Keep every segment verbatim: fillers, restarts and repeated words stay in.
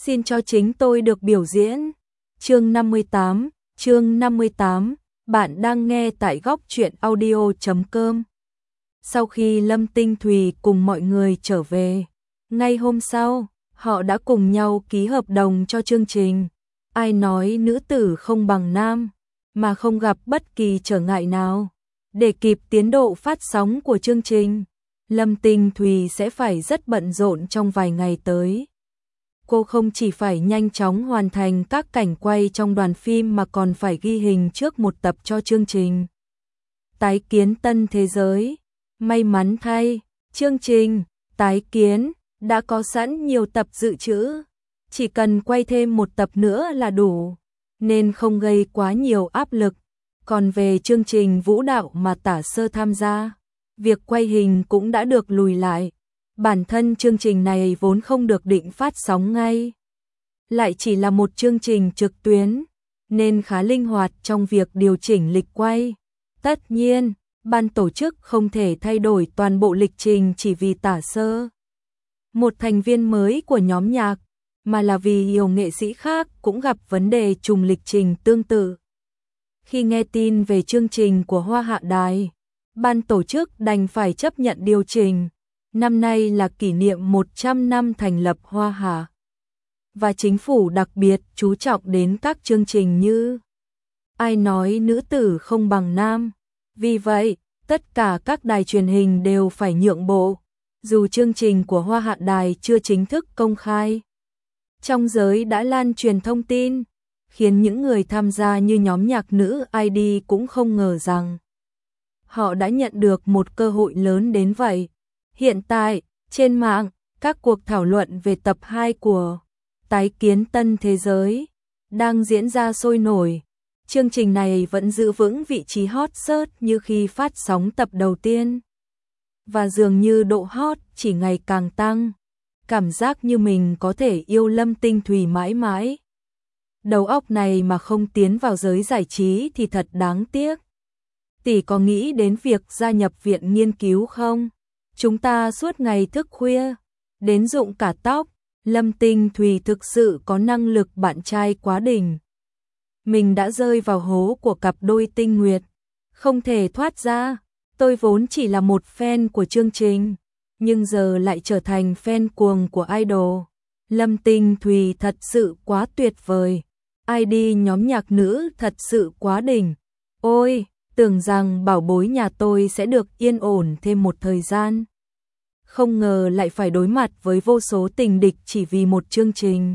xin cho chính tôi được biểu diễn. Chương năm mươi tám, chương năm mươi tám, bạn đang nghe tại góc truyện audio chấm com. Sau khi Lâm Tinh Thùy cùng mọi người trở về, ngay hôm sau, họ đã cùng nhau ký hợp đồng cho chương trình. Ai nói nữ tử không bằng nam, mà không gặp bất kỳ trở ngại nào. Để kịp tiến độ phát sóng của chương trình, Lâm Tinh Thùy sẽ phải rất bận rộn trong vài ngày tới. Cô không chỉ phải nhanh chóng hoàn thành các cảnh quay trong đoàn phim mà còn phải ghi hình trước một tập cho chương trình Tái kiến tân thế giới. May mắn thay, chương trình Tái kiến đã có sẵn nhiều tập dự trữ, chỉ cần quay thêm một tập nữa là đủ, nên không gây quá nhiều áp lực. Còn về chương trình vũ đạo mà Tả Sơ tham gia, việc quay hình cũng đã được lùi lại. Bản thân chương trình này vốn không được định phát sóng ngay, lại chỉ là một chương trình trực tuyến, nên khá linh hoạt trong việc điều chỉnh lịch quay. Tất nhiên, ban tổ chức không thể thay đổi toàn bộ lịch trình chỉ vì Tả Sơ, một thành viên mới của nhóm nhạc, mà là vì nhiều nghệ sĩ khác cũng gặp vấn đề trùng lịch trình tương tự. Khi nghe tin về chương trình của Hoa Hạ Đài, ban tổ chức đành phải chấp nhận điều chỉnh. Năm nay là kỷ niệm một trăm năm thành lập Hoa Hạ, và chính phủ đặc biệt chú trọng đến các chương trình như Ai nói nữ tử không bằng nam. Vì vậy, tất cả các đài truyền hình đều phải nhượng bộ, dù chương trình của Hoa Hạ Đài chưa chính thức công khai. Trong giới đã lan truyền thông tin, khiến những người tham gia như nhóm nhạc nữ i đê cũng không ngờ rằng họ đã nhận được một cơ hội lớn đến vậy. Hiện tại, trên mạng, các cuộc thảo luận về tập hai của Tái kiến tân thế giới đang diễn ra sôi nổi. Chương trình này vẫn giữ vững vị trí hot search như khi phát sóng tập đầu tiên, và dường như độ hot chỉ ngày càng tăng. Cảm giác như mình có thể yêu Lâm Tinh Thùy mãi mãi. Đầu óc này mà không tiến vào giới giải trí thì thật đáng tiếc. Tỷ có nghĩ đến việc gia nhập viện nghiên cứu không? Chúng ta suốt ngày thức khuya, đến rụng cả tóc. Lâm Tinh Thùy thực sự có năng lực bạn trai quá đỉnh. Mình đã rơi vào hố của cặp đôi Tinh Nguyệt, không thể thoát ra. Tôi vốn chỉ là một fan của chương trình, nhưng giờ lại trở thành fan cuồng của idol. Lâm Tinh Thùy thật sự quá tuyệt vời. i đê nhóm nhạc nữ thật sự quá đỉnh. Ôi, tưởng rằng bảo bối nhà tôi sẽ được yên ổn thêm một thời gian. Không ngờ lại phải đối mặt với vô số tình địch chỉ vì một chương trình.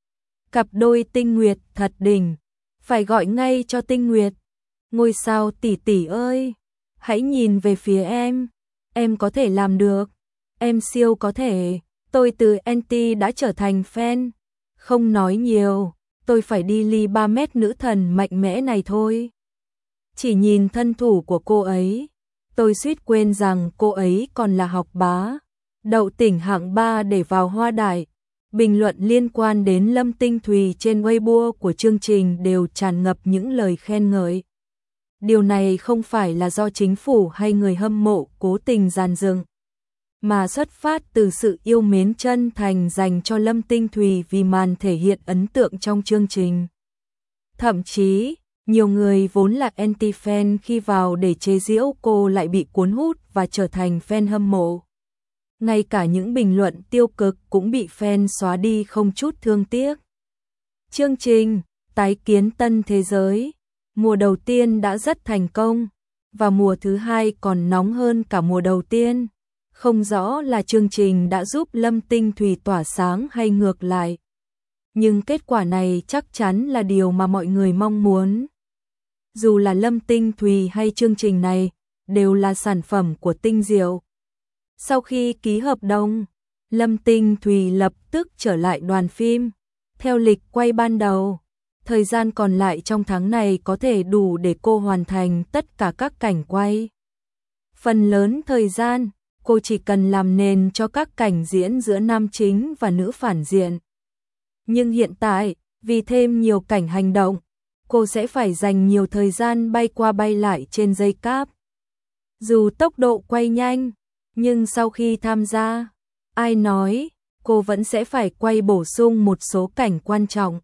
Cặp đôi Tinh Nguyệt thật đỉnh, phải gọi ngay cho Tinh Nguyệt. Ngôi sao tỷ tỷ ơi, hãy nhìn về phía em, em có thể làm được, em siêu có thể. Tôi từ anti đã trở thành fan. Không nói nhiều, tôi phải đi ly ba mét nữ thần mạnh mẽ này thôi. Chỉ nhìn thân thủ của cô ấy, tôi suýt quên rằng cô ấy còn là học bá, đậu tỉnh hạng ba để vào Hoa Đài. Bình luận liên quan đến Lâm Tinh Thùy trên Weibo của chương trình đều tràn ngập những lời khen ngợi. Điều này không phải là do chính phủ hay người hâm mộ cố tình dàn dựng, mà xuất phát từ sự yêu mến chân thành dành cho Lâm Tinh Thùy vì màn thể hiện ấn tượng trong chương trình. Thậm chí, nhiều người vốn là anti-fan khi vào để chế giễu cô lại bị cuốn hút và trở thành fan hâm mộ. Ngay cả những bình luận tiêu cực cũng bị fan xóa đi không chút thương tiếc. Chương trình Tái kiến tân thế giới, mùa đầu tiên đã rất thành công, và mùa thứ hai còn nóng hơn cả mùa đầu tiên. Không rõ là chương trình đã giúp Lâm Tinh Thùy tỏa sáng hay ngược lại, nhưng kết quả này chắc chắn là điều mà mọi người mong muốn. Dù là Lâm Tinh Thùy hay chương trình này, đều là sản phẩm của Tinh Diệu. Sau khi ký hợp đồng, Lâm Tinh Thùy lập tức trở lại đoàn phim. Theo lịch quay ban đầu, thời gian còn lại trong tháng này có thể đủ để cô hoàn thành tất cả các cảnh quay. Phần lớn thời gian, cô chỉ cần làm nền cho các cảnh diễn giữa nam chính và nữ phản diện. Nhưng hiện tại, vì thêm nhiều cảnh hành động, cô sẽ phải dành nhiều thời gian bay qua bay lại trên dây cáp. Dù tốc độ quay nhanh, nhưng sau khi tham gia, ai nói cô vẫn sẽ phải quay bổ sung một số cảnh quan trọng.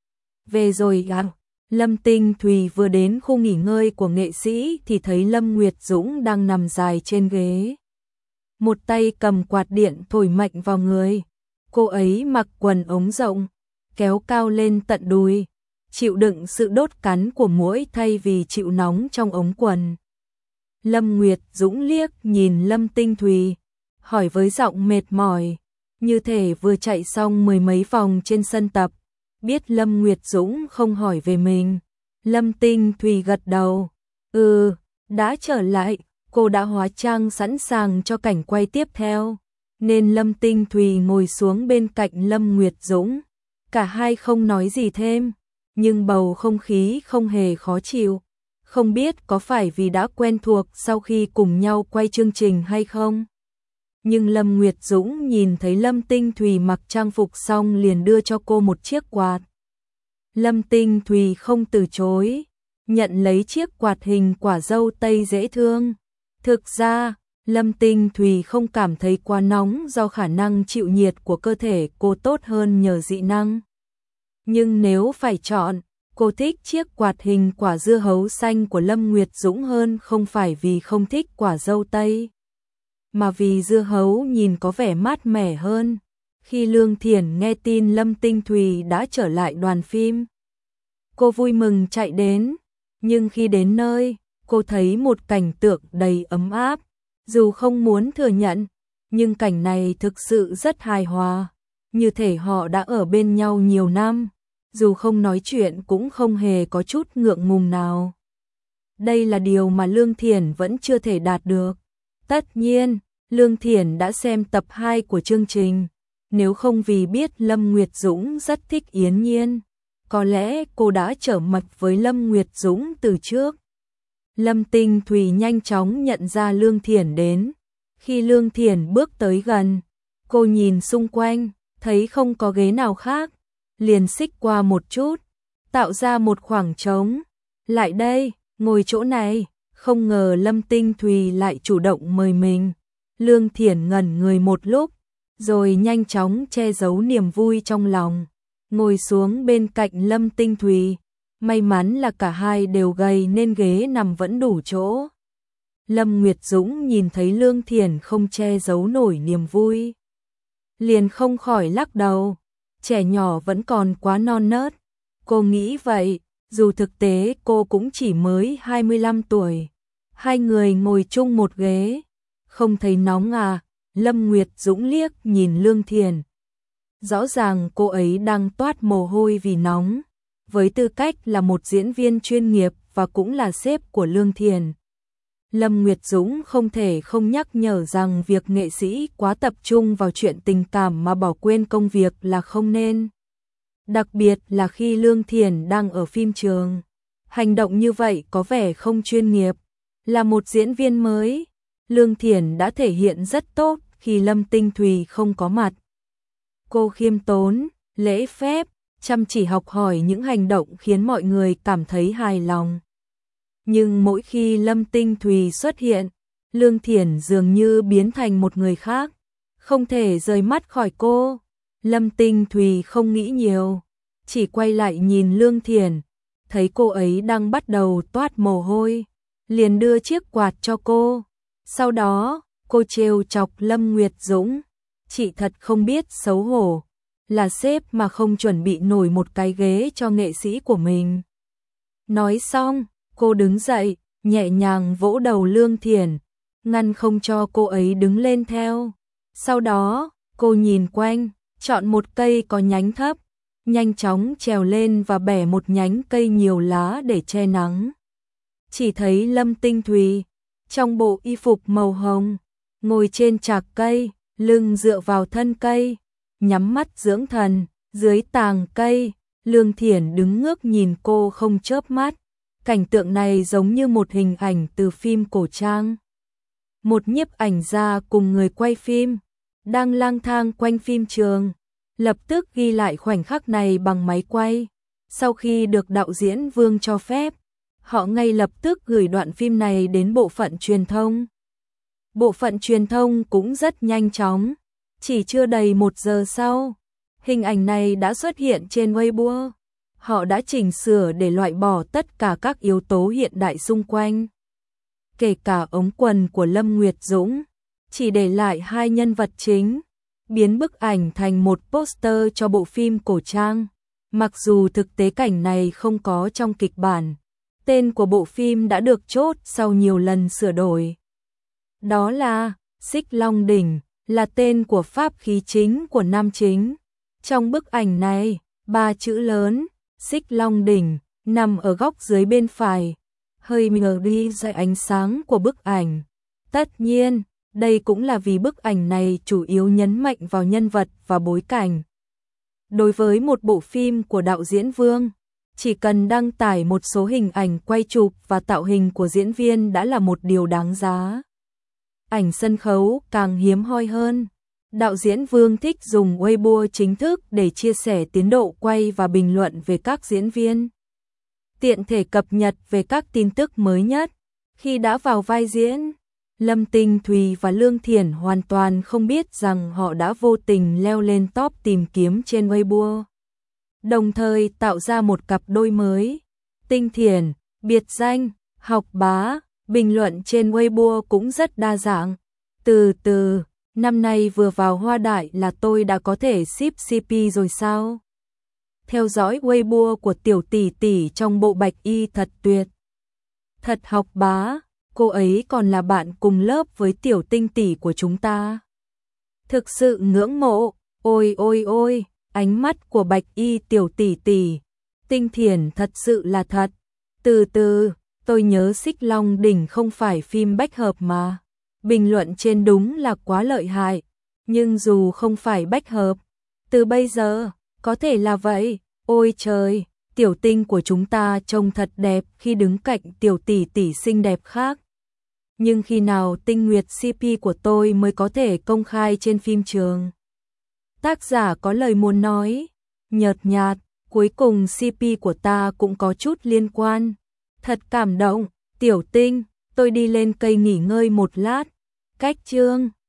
Về rồi à? Lâm Tinh Thùy vừa đến khu nghỉ ngơi của nghệ sĩ thì thấy Lâm Nguyệt Dũng đang nằm dài trên ghế. Một tay cầm quạt điện thổi mạnh vào người. Cô ấy mặc quần ống rộng, kéo cao lên tận đùi, chịu đựng sự đốt cắn của muỗi thay vì chịu nóng trong ống quần. Lâm Nguyệt Dũng liếc nhìn Lâm Tinh Thùy, hỏi với giọng mệt mỏi, như thể vừa chạy xong mười mấy vòng trên sân tập. Biết Lâm Nguyệt Dũng không hỏi về mình, Lâm Tinh Thùy gật đầu. Ừ, đã trở lại, cô đã hóa trang sẵn sàng cho cảnh quay tiếp theo. Nên Lâm Tinh Thùy ngồi xuống bên cạnh Lâm Nguyệt Dũng. Cả hai không nói gì thêm, nhưng bầu không khí không hề khó chịu. Không biết có phải vì đã quen thuộc sau khi cùng nhau quay chương trình hay không? Nhưng Lâm Nguyệt Dũng nhìn thấy Lâm Tinh Thùy mặc trang phục xong liền đưa cho cô một chiếc quạt. Lâm Tinh Thùy không từ chối, nhận lấy chiếc quạt hình quả dâu tây dễ thương. Thực ra, Lâm Tinh Thùy không cảm thấy quá nóng do khả năng chịu nhiệt của cơ thể cô tốt hơn nhờ dị năng. Nhưng nếu phải chọn, cô thích chiếc quạt hình quả dưa hấu xanh của Lâm Nguyệt Dũng hơn, không phải vì không thích quả dâu tây, mà vì dưa hấu nhìn có vẻ mát mẻ hơn. Khi Lương Thiển nghe tin Lâm Tinh Thùy đã trở lại đoàn phim, cô vui mừng chạy đến, nhưng khi đến nơi, cô thấy một cảnh tượng đầy ấm áp. Dù không muốn thừa nhận, nhưng cảnh này thực sự rất hài hòa, như thể họ đã ở bên nhau nhiều năm, dù không nói chuyện cũng không hề có chút ngượng ngùng nào. Đây là điều mà Lương Thiển vẫn chưa thể đạt được. Tất nhiên, Lương Thiển đã xem tập hai của chương trình, nếu không vì biết Lâm Nguyệt Dũng rất thích Yến Nhiên, có lẽ cô đã trở mặt với Lâm Nguyệt Dũng từ trước. Lâm Tinh Thùy nhanh chóng nhận ra Lương Thiển đến. Khi Lương Thiển bước tới gần, cô nhìn xung quanh, thấy không có ghế nào khác, liền xích qua một chút, tạo ra một khoảng trống. Lại đây, ngồi chỗ này. Không ngờ Lâm Tinh Thùy lại chủ động mời mình. Lương Thiển ngẩn người một lúc, rồi nhanh chóng che giấu niềm vui trong lòng, ngồi xuống bên cạnh Lâm Tinh Thùy. May mắn là cả hai đều gầy nên ghế nằm vẫn đủ chỗ. Lâm Nguyệt Dũng nhìn thấy Lương Thiển không che giấu nổi niềm vui, liền không khỏi lắc đầu. Trẻ nhỏ vẫn còn quá non nớt. Cô nghĩ vậy, dù thực tế cô cũng chỉ mới hai mươi lăm tuổi. Hai người ngồi chung một ghế. Không thấy nóng à? Lâm Nguyệt Dũng liếc nhìn Lương Thiển. Rõ ràng cô ấy đang toát mồ hôi vì nóng. Với tư cách là một diễn viên chuyên nghiệp và cũng là sếp của Lương Thiển, Lâm Nguyệt Dũng không thể không nhắc nhở rằng việc nghệ sĩ quá tập trung vào chuyện tình cảm mà bỏ quên công việc là không nên. Đặc biệt là khi Lương Thiển đang ở phim trường. Hành động như vậy có vẻ không chuyên nghiệp. Là một diễn viên mới, Lương Thiển đã thể hiện rất tốt khi Lâm Tinh Thùy không có mặt. Cô khiêm tốn, lễ phép, chăm chỉ học hỏi những hành động khiến mọi người cảm thấy hài lòng. Nhưng mỗi khi Lâm Tinh Thùy xuất hiện, Lương Thiển dường như biến thành một người khác, không thể rời mắt khỏi cô. Lâm Tinh Thùy không nghĩ nhiều, chỉ quay lại nhìn Lương Thiển, thấy cô ấy đang bắt đầu toát mồ hôi, liền đưa chiếc quạt cho cô. Sau đó, cô trêu chọc Lâm Nguyệt Dũng, chị thật không biết xấu hổ, là sếp mà không chuẩn bị nổi một cái ghế cho nghệ sĩ của mình. Nói xong, cô đứng dậy, nhẹ nhàng vỗ đầu Lương Thiển, ngăn không cho cô ấy đứng lên theo. Sau đó, cô nhìn quanh, chọn một cây có nhánh thấp, nhanh chóng trèo lên và bẻ một nhánh cây nhiều lá để che nắng. Chỉ thấy Lâm Tinh Thùy, trong bộ y phục màu hồng, ngồi trên trạc cây, lưng dựa vào thân cây, nhắm mắt dưỡng thần. Dưới tàng cây, Lương Thiển đứng ngước nhìn cô không chớp mắt. Cảnh tượng này giống như một hình ảnh từ phim cổ trang. Một nhiếp ảnh gia cùng người quay phim đang lang thang quanh phim trường, lập tức ghi lại khoảnh khắc này bằng máy quay. Sau khi được đạo diễn Vương cho phép, họ ngay lập tức gửi đoạn phim này đến bộ phận truyền thông. Bộ phận truyền thông cũng rất nhanh chóng, Chỉ chưa đầy một giờ sau, hình ảnh này đã xuất hiện trên Weibo. Họ đã chỉnh sửa để loại bỏ tất cả các yếu tố hiện đại xung quanh, kể cả ống quần của Lâm Nguyệt Dũng, chỉ để lại hai nhân vật chính, biến bức ảnh thành một poster cho bộ phim cổ trang. Mặc dù thực tế cảnh này không có trong kịch bản, tên của bộ phim đã được chốt sau nhiều lần sửa đổi. Đó là Xích Long Đỉnh, là tên của pháp khí chính của nam chính. Trong bức ảnh này, ba chữ lớn Xích Long Đỉnh nằm ở góc dưới bên phải, hơi mờ đi dưới ánh sáng của bức ảnh. Tất nhiên, đây cũng là vì bức ảnh này chủ yếu nhấn mạnh vào nhân vật và bối cảnh. Đối với một bộ phim của đạo diễn Vương, chỉ cần đăng tải một số hình ảnh quay chụp và tạo hình của diễn viên đã là một điều đáng giá. Ảnh sân khấu càng hiếm hoi hơn. Đạo diễn Vương thích dùng Weibo chính thức để chia sẻ tiến độ quay và bình luận về các diễn viên, tiện thể cập nhật về các tin tức mới nhất. Khi đã vào vai diễn, Lâm Tinh Thùy và Lương Thiển hoàn toàn không biết rằng họ đã vô tình leo lên top tìm kiếm trên Weibo, đồng thời tạo ra một cặp đôi mới. Tinh Thiển, biệt danh Học Bá, bình luận trên Weibo cũng rất đa dạng. Từ từ, năm nay vừa vào Hoa Đại là tôi đã có thể ship xê pê rồi sao? Theo dõi Weibo của tiểu tỷ tỷ trong bộ bạch y thật tuyệt. Thật Học Bá, cô ấy còn là bạn cùng lớp với tiểu Tinh tỷ của chúng ta. Thực sự ngưỡng mộ, ôi ôi ôi, ánh mắt của bạch y tiểu tỷ tỷ. Tinh Thiển thật sự là thật. Từ từ, tôi nhớ Xích Long Đỉnh không phải phim bách hợp mà. Bình luận trên đúng là quá lợi hại. Nhưng dù không phải bách hợp, từ bây giờ, có thể là vậy. Ôi trời, tiểu Tinh của chúng ta trông thật đẹp khi đứng cạnh tiểu tỷ tỷ xinh đẹp khác. Nhưng khi nào Tinh Nguyệt xê pê của tôi mới có thể công khai trên phim trường? Tác giả có lời muốn nói, nhợt nhạt, cuối cùng xê pê của ta cũng có chút liên quan. Thật cảm động, tiểu Tinh, tôi đi lên cây nghỉ ngơi một lát. Cách chương